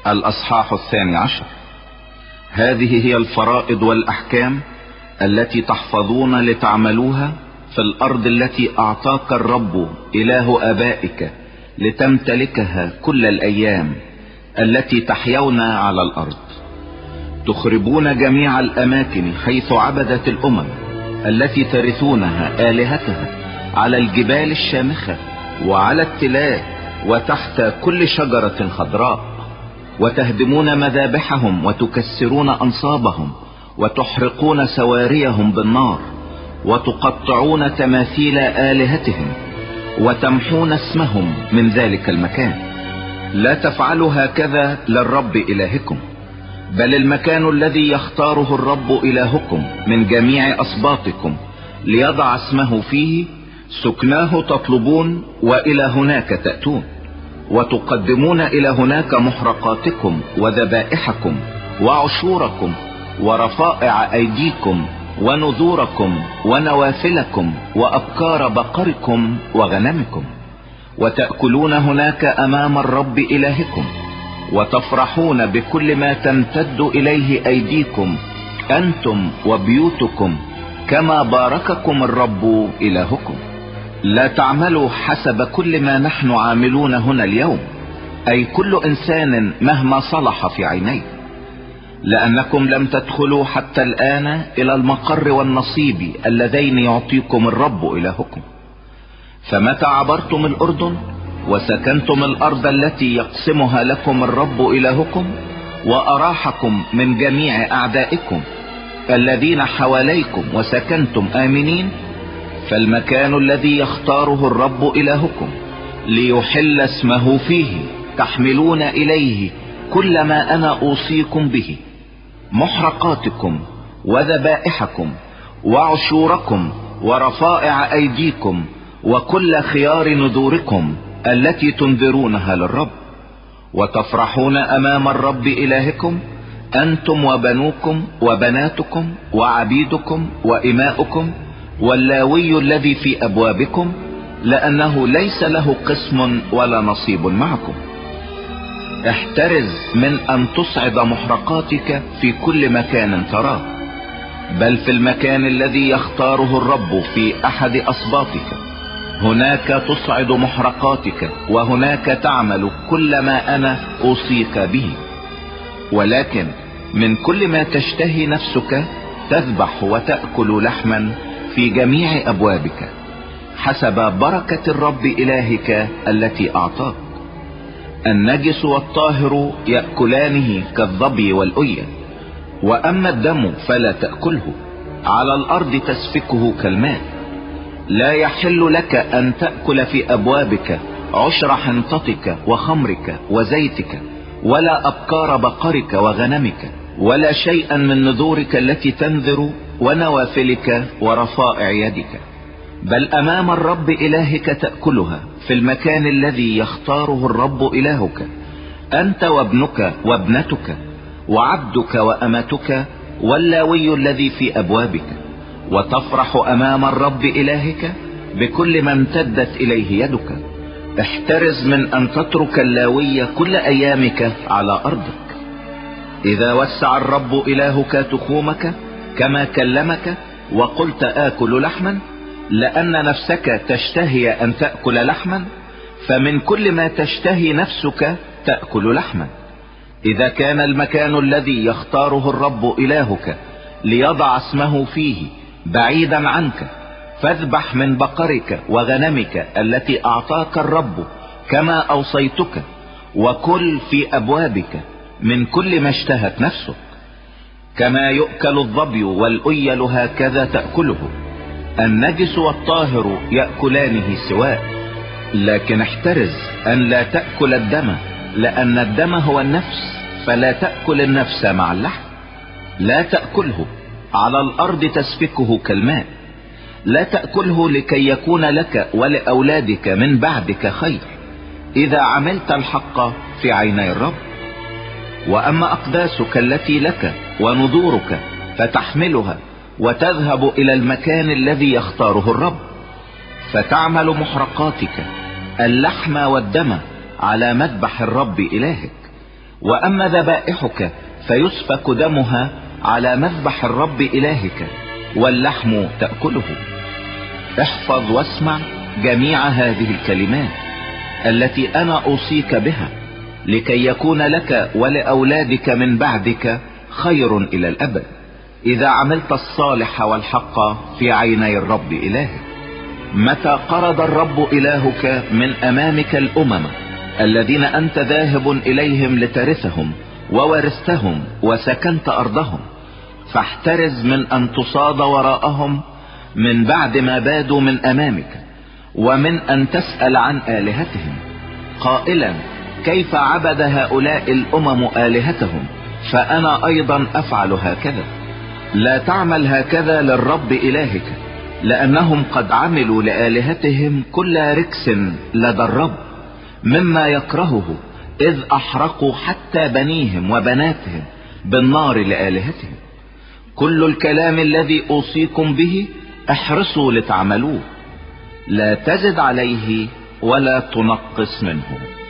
الأصحاح 12. هذه هي الفرائض والأحكام التي تحفظون لتعملوها في الأرض التي أعطاك الرب إله آبائك لتمتلكها كل الأيام التي تحيون على الأرض. تخربون جميع الأماكن حيث عبدت الأمم التي ترثونها آلهتها على الجبال الشامخة وعلى التلال وتحت كل شجرة خضراء، وتهدمون مذابحهم وتكسرون أنصابهم وتحرقون سواريهم بالنار وتقطعون تماثيل آلهتهم وتمحون اسمهم من ذلك المكان. لا تفعلوا هكذا للرب إلهكم، بل المكان الذي يختاره الرب إلهكم من جميع أسباطكم ليضع اسمه فيه سكناه تطلبون، وإلى هناك تأتون وتقدمون إلى هناك محرقاتكم وذبائحكم وعشوركم ورفائع أيديكم ونذوركم ونوافلكم وأبكار بقركم وغنمكم، وتأكلون هناك أمام الرب إلهكم، وتفرحون بكل ما تمتد إليه أيديكم أنتم وبيوتكم كما بارككم الرب إلهكم. لا تعملوا حسب كل ما نحن عاملون هنا اليوم، أي كل إنسان مهما صلح في عينيه، لأنكم لم تدخلوا حتى الآن إلى المقر والنصيب اللذين يعطيكم الرب إلهكم. فمتى عبرتم الأردن وسكنتم الأرض التي يقسمها لكم الرب إلهكم وأراحكم من جميع أعدائكم الذين حواليكم وسكنتم آمنين، فالمكان الذي يختاره الرب إلهكم ليحل اسمه فيه تحملون إليه كل ما أنا أوصيكم به، محرقاتكم وذبائحكم وعشوركم ورفائع أيديكم وكل خيار نذوركم التي تنذرونها للرب، وتفرحون أمام الرب إلهكم أنتم وبنوكم وبناتكم وعبيدكم وإماؤكم واللاوي الذي في أبوابكم، لأنه ليس له قسم ولا نصيب معكم. احترز من أن تصعد محرقاتك في كل مكان تراه، بل في المكان الذي يختاره الرب في أحد أسباطك، هناك تصعد محرقاتك وهناك تعمل كل ما أنا أوصيك به. ولكن من كل ما تشتهي نفسك تذبح وتأكل لحما في جميع أبوابك حسب بركة الرب إلهك التي أعطاك. النجس والطاهر يأكلانه كالظبي والأية، وأما الدم فلا تأكله، على الأرض تسفكه كالماء. لا يحل لك أن تأكل في أبوابك عشر حنطتك وخمرك وزيتك ولا أبكار بقرك وغنمك ولا شيئا من نذورك التي تنذر ونوافلك ورفائع يدك، بل أمام الرب إلهك تأكلها في المكان الذي يختاره الرب إلهك، أنت وابنك وابنتك وعبدك وأمتك واللاوي الذي في أبوابك. وتفرح أمام الرب إلهك بكل ما امتدت إليه يدك. احترز من أن تترك اللاوي كل أيامك على أرضك. إذا وسع الرب إلهك تخومك كما كلمك وقلت آكل لحما، لأن نفسك تشتهي أن تأكل لحما، فمن كل ما تشتهي نفسك تأكل لحما. إذا كان المكان الذي يختاره الرب إلهك ليضع اسمه فيه بعيدا عنك، فاذبح من بقرك وغنمك التي أعطاك الرب كما أوصيتك، وكل في أبوابك من كل ما اشتهت نفسك. كما يؤكل الظبي والأيل هكذا تأكله. النجس والطاهر يأكلانه سواء، لكن احترز أن لا تأكل الدم، لأن الدم هو النفس، فلا تأكل النفس مع اللحم. لا تأكله، على الأرض تسفكه كالماء. لا تأكله لكي يكون لك ولأولادك من بعدك خير، إذا عملت الحق في عيني الرب. وأما أقداسك التي لك ونذورك فتحملها وتذهب إلى المكان الذي يختاره الرب، فتعمل محرقاتك اللحم والدم على مذبح الرب إلهك، واما ذبائحك فيسفك دمها على مذبح الرب الهك، واللحم تأكله. احفظ واسمع جميع هذه الكلمات التي انا اوصيك بها، لكي يكون لك ولأولادك من بعدك خير الى الابد، اذا عملت الصالح والحق في عيني الرب الهك. متى قرض الرب الهك من امامك الامم الذين انت ذاهب اليهم لترثهم وورثتهم وسكنت ارضهم، فاحترز من ان تصاد وراءهم من بعد ما بادوا من امامك، ومن ان تسأل عن آلهتهم قائلا كيف عبد هؤلاء الامم آلهتهم، فانا ايضا افعل هكذا. لا تعمل هكذا للرب الهك، لانهم قد عملوا لآلهتهم كل ركس لدى الرب مما يكرهه، اذ احرقوا حتى بنيهم وبناتهم بالنار لآلهتهم. كل الكلام الذي اوصيكم به احرصوا لتعملوه، لا تزد عليه ولا تنقص منه.